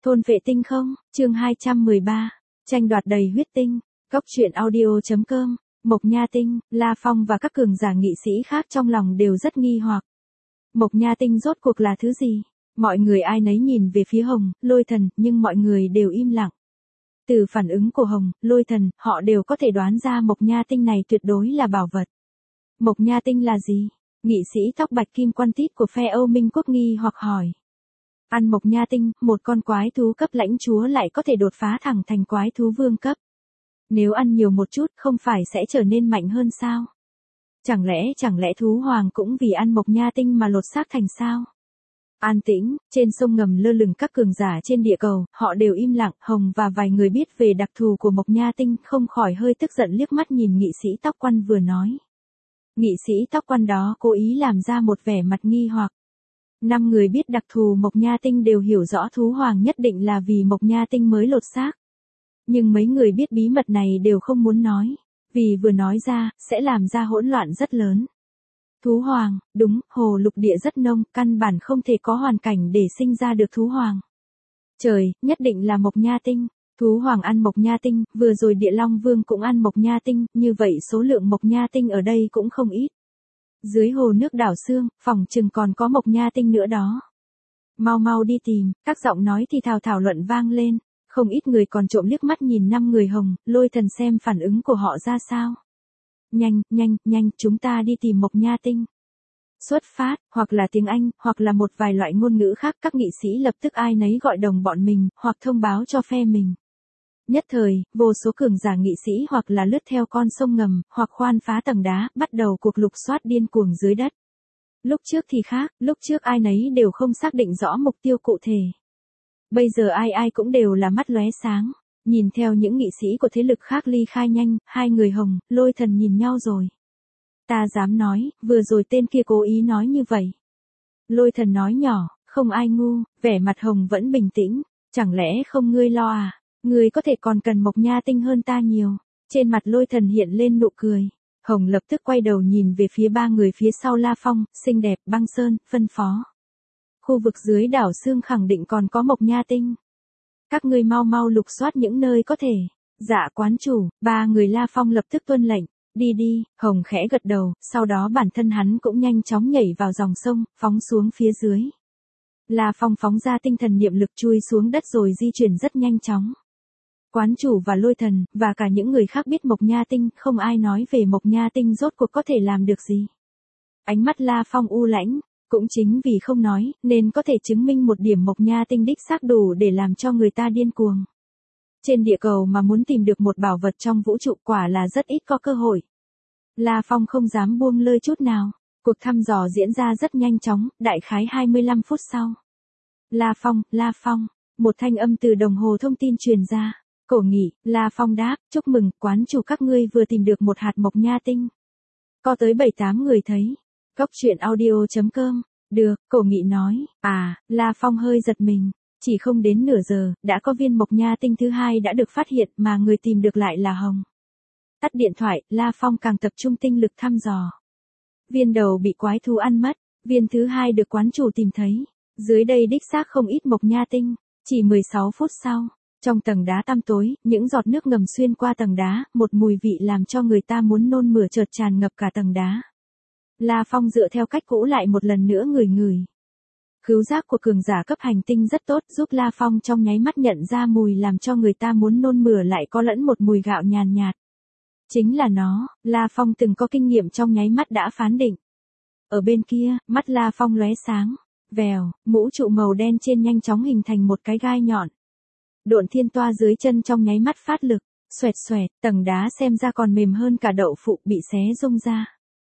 Thôn vệ tinh không, chương 213, tranh đoạt đầy huyết tinh, Cốc truyện audio.com, Mộc Nha Tinh, La Phong và các cường giả nghị sĩ khác trong lòng đều rất nghi hoặc. Mộc Nha Tinh rốt cuộc là thứ gì? Mọi người ai nấy nhìn về phía Hồng, Lôi Thần, nhưng mọi người đều im lặng. Từ phản ứng của Hồng, Lôi Thần, họ đều có thể đoán ra Mộc Nha Tinh này tuyệt đối là bảo vật. Mộc Nha Tinh là gì? Nghị sĩ tóc bạch kim Quan Tít của phe Âu Minh Quốc nghi hoặc hỏi. Ăn Mộc Nha Tinh, một con quái thú cấp lãnh chúa lại có thể đột phá thẳng thành quái thú vương cấp. Nếu ăn nhiều một chút không phải sẽ trở nên mạnh hơn sao? Chẳng lẽ thú hoàng cũng vì ăn Mộc Nha Tinh mà lột xác thành sao? An tĩnh, trên sông ngầm lơ lửng các cường giả trên địa cầu, họ đều im lặng, Hồng và vài người biết về đặc thù của Mộc Nha Tinh không khỏi hơi tức giận liếc mắt nhìn nghị sĩ tóc quan vừa nói. Nghị sĩ tóc quan đó cố ý làm ra một vẻ mặt nghi hoặc. 5 người biết đặc thù Mộc Nha Tinh đều hiểu rõ thú hoàng nhất định là vì Mộc Nha Tinh mới lột xác. Nhưng mấy người biết bí mật này đều không muốn nói, vì vừa nói ra, sẽ làm ra hỗn loạn rất lớn. Thú hoàng, đúng, hồ lục địa rất nông, căn bản không thể có hoàn cảnh để sinh ra được thú hoàng. Trời, nhất định là Mộc Nha Tinh. Thú hoàng ăn Mộc Nha Tinh, vừa rồi Địa Long Vương cũng ăn Mộc Nha Tinh, như vậy số lượng Mộc Nha Tinh ở đây cũng không ít. Dưới hồ nước đảo xương, phòng chừng còn có Mộc Nha Tinh nữa đó. Mau đi tìm, các giọng nói thì thảo luận vang lên, không ít người còn trộm liếc mắt nhìn 5 người Hồng, Lôi Thần xem phản ứng của họ ra sao. Nhanh, chúng ta đi tìm Mộc Nha Tinh. Xuất phát, hoặc là tiếng Anh, hoặc là một vài loại ngôn ngữ khác, các nghị sĩ lập tức ai nấy gọi đồng bọn mình, hoặc thông báo cho phe mình. Nhất thời, vô số cường giả nghị sĩ hoặc là lướt theo con sông ngầm, hoặc khoan phá tầng đá, bắt đầu cuộc lục soát điên cuồng dưới đất. Lúc trước thì khác, lúc trước ai nấy đều không xác định rõ mục tiêu cụ thể. Bây giờ ai cũng đều là mắt lóe sáng, nhìn theo những nghị sĩ của thế lực khác ly khai nhanh, 2 người Hồng, Lôi Thần nhìn nhau rồi. Ta dám nói, vừa rồi tên kia cố ý nói như vậy. Lôi Thần nói nhỏ, không ai ngu, vẻ mặt Hồng vẫn bình tĩnh, chẳng lẽ không ngươi lo à? Ngươi có thể còn cần Mộc Nha Tinh hơn ta nhiều. Trên mặt Lôi Thần hiện lên nụ cười. Hồng lập tức quay đầu nhìn về phía 3 người phía sau La Phong, xinh đẹp, Băng Sơn, phân phó. Khu vực dưới đảo xương khẳng định còn có Mộc Nha Tinh. Các ngươi mau lục soát những nơi có thể. Dạ quán chủ, 3 người La Phong lập tức tuân lệnh. Đi, Hồng khẽ gật đầu, sau đó bản thân hắn cũng nhanh chóng nhảy vào dòng sông, phóng xuống phía dưới. La Phong phóng ra tinh thần niệm lực chui xuống đất rồi di chuyển rất nhanh chóng. Quán chủ và Lôi Thần, và cả những người khác biết Mộc Nha Tinh, không ai nói về Mộc Nha Tinh rốt cuộc có thể làm được gì. Ánh mắt La Phong u lãnh, cũng chính vì không nói, nên có thể chứng minh một điểm Mộc Nha Tinh đích xác đủ để làm cho người ta điên cuồng. Trên địa cầu mà muốn tìm được một bảo vật trong vũ trụ quả là rất ít có cơ hội. La Phong không dám buông lơi chút nào. Cuộc thăm dò diễn ra rất nhanh chóng, đại khái 25 phút sau. La Phong, một thanh âm từ đồng hồ thông tin truyền ra. Cổ Nghị, La Phong đáp, chúc mừng, quán chủ các ngươi vừa tìm được một hạt Mộc Nha Tinh. Có tới 7-8 người thấy. Cốc truyện audio.com, được, Cổ Nghị nói, La Phong hơi giật mình. Chỉ không đến nửa giờ, đã có viên Mộc Nha Tinh thứ 2 đã được phát hiện mà người tìm được lại là Hồng. Tắt điện thoại, La Phong càng tập trung tinh lực thăm dò. Viên đầu bị quái thú ăn mất, viên thứ 2 được quán chủ tìm thấy. Dưới đây đích xác không ít Mộc Nha Tinh. Chỉ 16 phút sau, trong tầng đá tăm tối, những giọt nước ngầm xuyên qua tầng đá, một mùi vị làm cho người ta muốn nôn mửa chợt tràn ngập cả tầng đá. La Phong dựa theo cách cũ lại một lần nữa ngửi. Khứu giác của cường giả cấp hành tinh rất tốt, giúp La Phong trong nháy mắt nhận ra mùi làm cho người ta muốn nôn mửa lại có lẫn một mùi gạo nhàn nhạt. Chính là nó, La Phong từng có kinh nghiệm trong nháy mắt đã phán định. Ở bên kia, mắt La Phong lóe sáng, vèo, mũ trụ màu đen trên nhanh chóng hình thành một cái gai nhọn. Độn thiên toa dưới chân trong nháy mắt phát lực, xoẹt, tầng đá xem ra còn mềm hơn cả đậu phụ bị xé rung ra.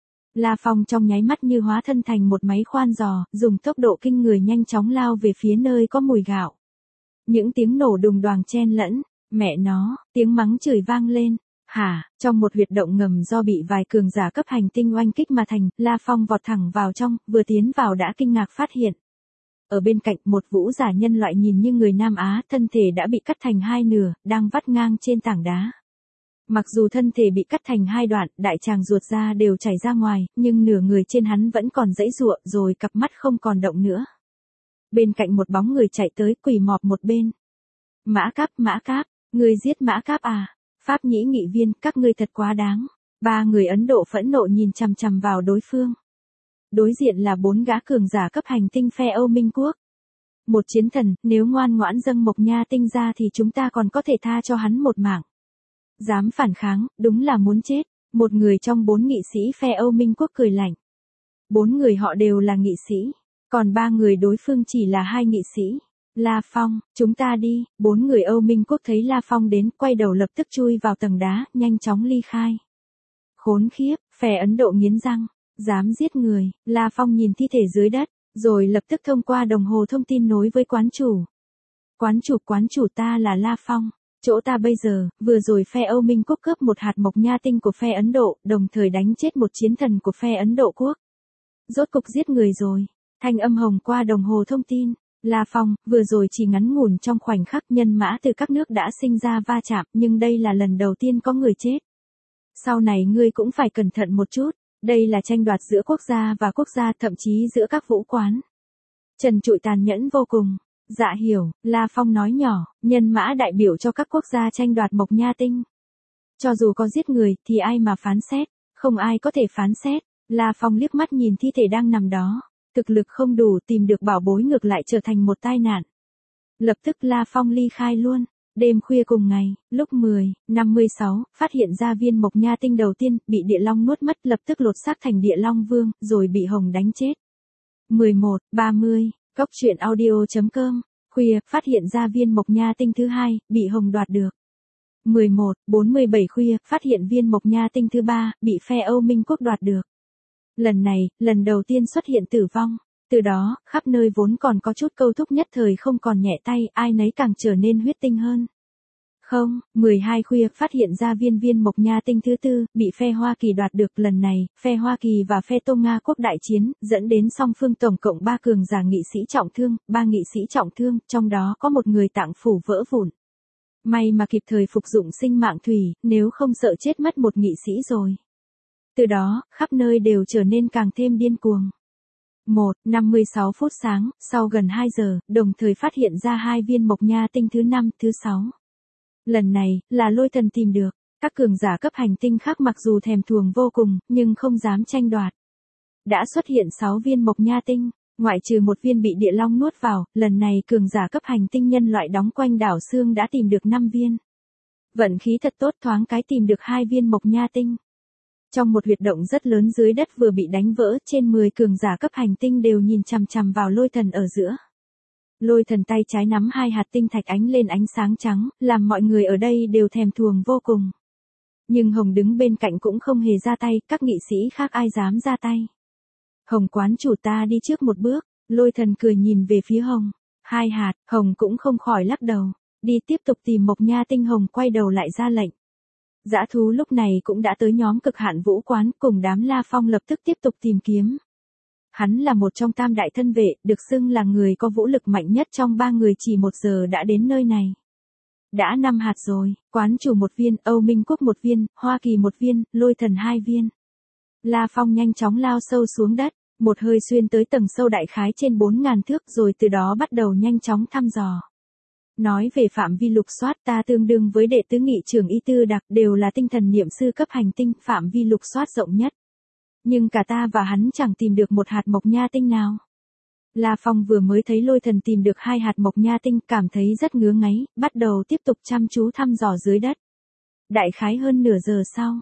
La Phong trong nháy mắt như hóa thân thành một máy khoan giò, dùng tốc độ kinh người nhanh chóng lao về phía nơi có mùi gạo. Những tiếng nổ đùng đoàng chen lẫn, mẹ nó, tiếng mắng chửi vang lên. Trong một huyệt động ngầm do bị vài cường giả cấp hành tinh oanh kích mà thành, La Phong vọt thẳng vào trong, vừa tiến vào đã kinh ngạc phát hiện. Ở bên cạnh một vũ giả nhân loại nhìn như người Nam Á, thân thể đã bị cắt thành 2 nửa, đang vắt ngang trên tảng đá. Mặc dù thân thể bị cắt thành 2 đoạn, đại tràng ruột ra đều chảy ra ngoài, nhưng nửa người trên hắn vẫn còn giãy giụa, rồi cặp mắt không còn động nữa. Bên cạnh một bóng người chạy tới, quỳ mọp một bên, Mã Cáp, ngươi giết Mã Cáp à? Pháp nhĩ nghị viên, các ngươi thật quá đáng. Ba người Ấn Độ phẫn nộ nhìn chằm chằm vào đối phương. Đối diện là 4 gã cường giả cấp hành tinh phe Âu Minh Quốc. Một chiến thần, nếu ngoan ngoãn dâng Mộc Nha tinh ra thì chúng ta còn có thể tha cho hắn một mạng. Dám phản kháng, đúng là muốn chết. Một người trong 4 nghị sĩ phe Âu Minh Quốc cười lạnh. 4 người họ đều là nghị sĩ, còn 3 người đối phương chỉ là 2 nghị sĩ. La Phong, chúng ta đi. 4 người Âu Minh Quốc thấy La Phong đến, quay đầu lập tức chui vào tầng đá, nhanh chóng ly khai. Khốn khiếp, phe Ấn Độ nghiến răng, dám giết người. La Phong nhìn thi thể dưới đất, rồi lập tức thông qua đồng hồ thông tin nối với quán chủ. Quán chủ, ta là La Phong. Chỗ ta bây giờ, vừa rồi phe Âu Minh Quốc cướp một hạt Mộc Nha tinh của phe Ấn Độ, đồng thời đánh chết một chiến thần của phe Ấn Độ Quốc. Rốt cục giết người rồi. Thanh âm hồng qua đồng hồ thông tin. La Phong, vừa rồi chỉ ngắn ngủn trong khoảnh khắc nhân mã từ các nước đã sinh ra va chạm, nhưng đây là lần đầu tiên có người chết. Sau này ngươi cũng phải cẩn thận một chút, đây là tranh đoạt giữa quốc gia và quốc gia, thậm chí giữa các vũ quán. Trần Trụi tàn nhẫn vô cùng. Dạ hiểu, La Phong nói nhỏ, nhân mã đại biểu cho các quốc gia tranh đoạt Mộc Nha tinh. Cho dù có giết người, thì ai mà phán xét, không ai có thể phán xét. La Phong liếc mắt nhìn thi thể đang nằm đó. Thực lực không đủ, tìm được bảo bối ngược lại trở thành một tai nạn. Lập tức La Phong ly khai luôn. Đêm khuya cùng ngày, lúc 10:56, phát hiện ra viên Mộc Nha tinh đầu tiên, bị địa long nuốt mất, lập tức lột xác thành địa long vương, rồi bị hồng đánh chết. 11:30, Cốc truyện audio.com, khuya, phát hiện ra viên Mộc Nha tinh thứ hai, bị hồng đoạt được. 11:47 khuya, phát hiện viên Mộc Nha tinh thứ ba, bị phe Âu Minh Quốc đoạt được. Lần này, lần đầu tiên xuất hiện tử vong. Từ đó, khắp nơi vốn còn có chút câu thúc nhất thời không còn nhẹ tay, ai nấy càng trở nên huyết tinh hơn. 12 khuya, phát hiện ra viên Mộc Nha tinh thứ tư, bị phe Hoa Kỳ đoạt được. Lần này, phe Hoa Kỳ và phe Tô Nga Quốc đại chiến, dẫn đến song phương tổng cộng 3 cường giả nghị sĩ trọng thương, 3 nghị sĩ trọng thương, trong đó có một người tạng phủ vỡ vụn. May mà kịp thời phục dụng sinh mạng thủy, nếu không sợ chết mất một nghị sĩ rồi. Từ đó, khắp nơi đều trở nên càng thêm điên cuồng. 1:56 phút sáng, sau gần 2 giờ, đồng thời phát hiện ra 2 viên Mộc Nha tinh thứ 5, thứ 6. Lần này, là Lôi Thần tìm được. Các cường giả cấp hành tinh khác mặc dù thèm thuồng vô cùng, nhưng không dám tranh đoạt. Đã xuất hiện 6 viên Mộc Nha tinh, ngoại trừ một viên bị địa long nuốt vào, lần này cường giả cấp hành tinh nhân loại đóng quanh đảo Sương đã tìm được 5 viên. Vận khí thật tốt, thoáng cái tìm được 2 viên Mộc Nha tinh. Trong một huyệt động rất lớn dưới đất vừa bị đánh vỡ, trên 10 cường giả cấp hành tinh đều nhìn chằm chằm vào Lôi Thần ở giữa. Lôi Thần tay trái nắm 2 hạt tinh thạch ánh lên ánh sáng trắng, làm mọi người ở đây đều thèm thuồng vô cùng. Nhưng Hồng đứng bên cạnh cũng không hề ra tay, các nghị sĩ khác ai dám ra tay. Hồng quán chủ, ta đi trước một bước. Lôi Thần cười nhìn về phía Hồng. 2 hạt, Hồng cũng không khỏi lắc đầu. Đi tiếp tục tìm Mộc Nha tinh. Hồng quay đầu lại ra lệnh. Dã thú lúc này cũng đã tới nhóm cực hạn vũ quán, cùng đám La Phong lập tức tiếp tục tìm kiếm. Hắn là một trong tam đại thân vệ, được xưng là người có vũ lực mạnh nhất trong 3 người, chỉ 1 giờ đã đến nơi này. Đã 5 hạt rồi, quán chủ 1 viên, Âu Minh Quốc 1 viên, Hoa Kỳ 1 viên, Lôi Thần 2 viên. La Phong nhanh chóng lao sâu xuống đất, một hơi xuyên tới tầng sâu đại khái trên 4.000 thước, rồi từ đó bắt đầu nhanh chóng thăm dò. Nói về phạm vi lục soát, ta tương đương với đệ tứ nghị trưởng Y Tư Đặc, đều là tinh thần niệm sư cấp hành tinh, phạm vi lục soát rộng nhất. Nhưng cả ta và hắn chẳng tìm được một hạt Mộc Nha tinh nào. La Phong vừa mới thấy Lôi Thần tìm được 2 hạt Mộc Nha tinh, cảm thấy rất ngứa ngáy, bắt đầu tiếp tục chăm chú thăm dò dưới đất. Đại khái hơn nửa giờ sau,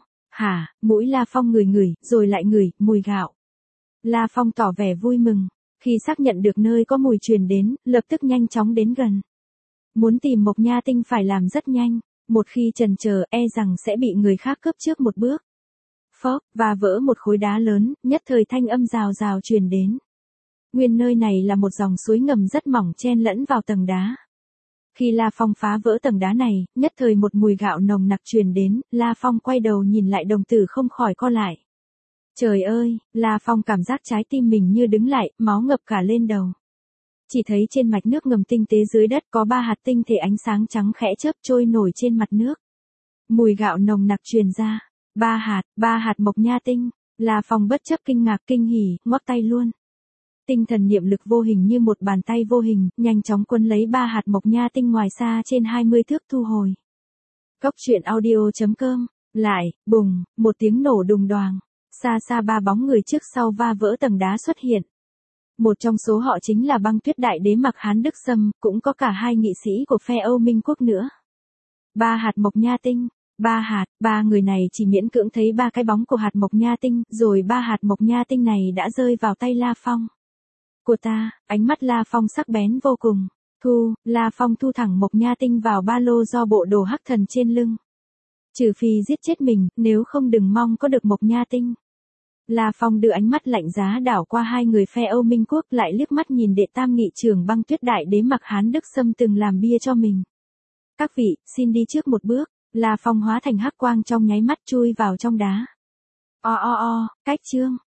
mũi La Phong ngửi, rồi lại ngửi mùi gạo. La Phong tỏ vẻ vui mừng, khi xác nhận được nơi có mùi truyền đến, lập tức nhanh chóng đến gần. Muốn tìm Mộc Nha tinh phải làm rất nhanh, một khi chần chờ e rằng sẽ bị người khác cướp trước một bước. Phốc, và vỡ một khối đá lớn, nhất thời thanh âm rào rào truyền đến. Nguyên nơi này là một dòng suối ngầm rất mỏng chen lẫn vào tầng đá. Khi La Phong phá vỡ tầng đá này, nhất thời một mùi gạo nồng nặc truyền đến, La Phong quay đầu nhìn lại, đồng tử không khỏi co lại. Trời ơi, La Phong cảm giác trái tim mình như đứng lại, máu ngập cả lên đầu. Chỉ thấy trên mạch nước ngầm tinh tế dưới đất có 3 hạt tinh thể ánh sáng trắng khẽ chớp trôi nổi trên mặt nước. Mùi gạo nồng nặc truyền ra. 3 hạt Mộc Nha tinh. La Phong bất chấp kinh ngạc kinh hỉ, ngoắc tay luôn. Tinh thần niệm lực vô hình như một bàn tay vô hình, nhanh chóng quấn lấy 3 hạt mộc nha tinh ngoài xa trên 20 thước thu hồi. Cốc truyện audio.com. Lại, bùng, một tiếng nổ đùng đoàng. Xa xa 3 bóng người trước sau va vỡ tầng đá xuất hiện. Một trong số họ chính là Băng Tuyết Đại Đế Mạc Hán Đức Sâm, cũng có cả 2 nghị sĩ của phe Âu Minh Quốc nữa. 3 hạt mộc nha tinh. 3 hạt, 3 người này chỉ miễn cưỡng thấy 3 cái bóng của hạt mộc nha tinh, rồi 3 hạt mộc nha tinh này đã rơi vào tay La Phong. Của ta, ánh mắt La Phong sắc bén vô cùng. La Phong thu thẳng mộc nha tinh vào ba lô do bộ đồ hắc thần trên lưng. Trừ phi giết chết mình, nếu không đừng mong có được mộc nha tinh. La Phong đưa ánh mắt lạnh giá đảo qua 2 người phe Âu Minh Quốc, lại liếc mắt nhìn đệ tam nghị trưởng Băng Tuyết Đại Đế Mạc Hán Đức Sâm từng làm bia cho mình. Các vị, xin đi trước một bước. La Phong hóa thành hắc quang trong nháy mắt chui vào trong đá. Cách chương.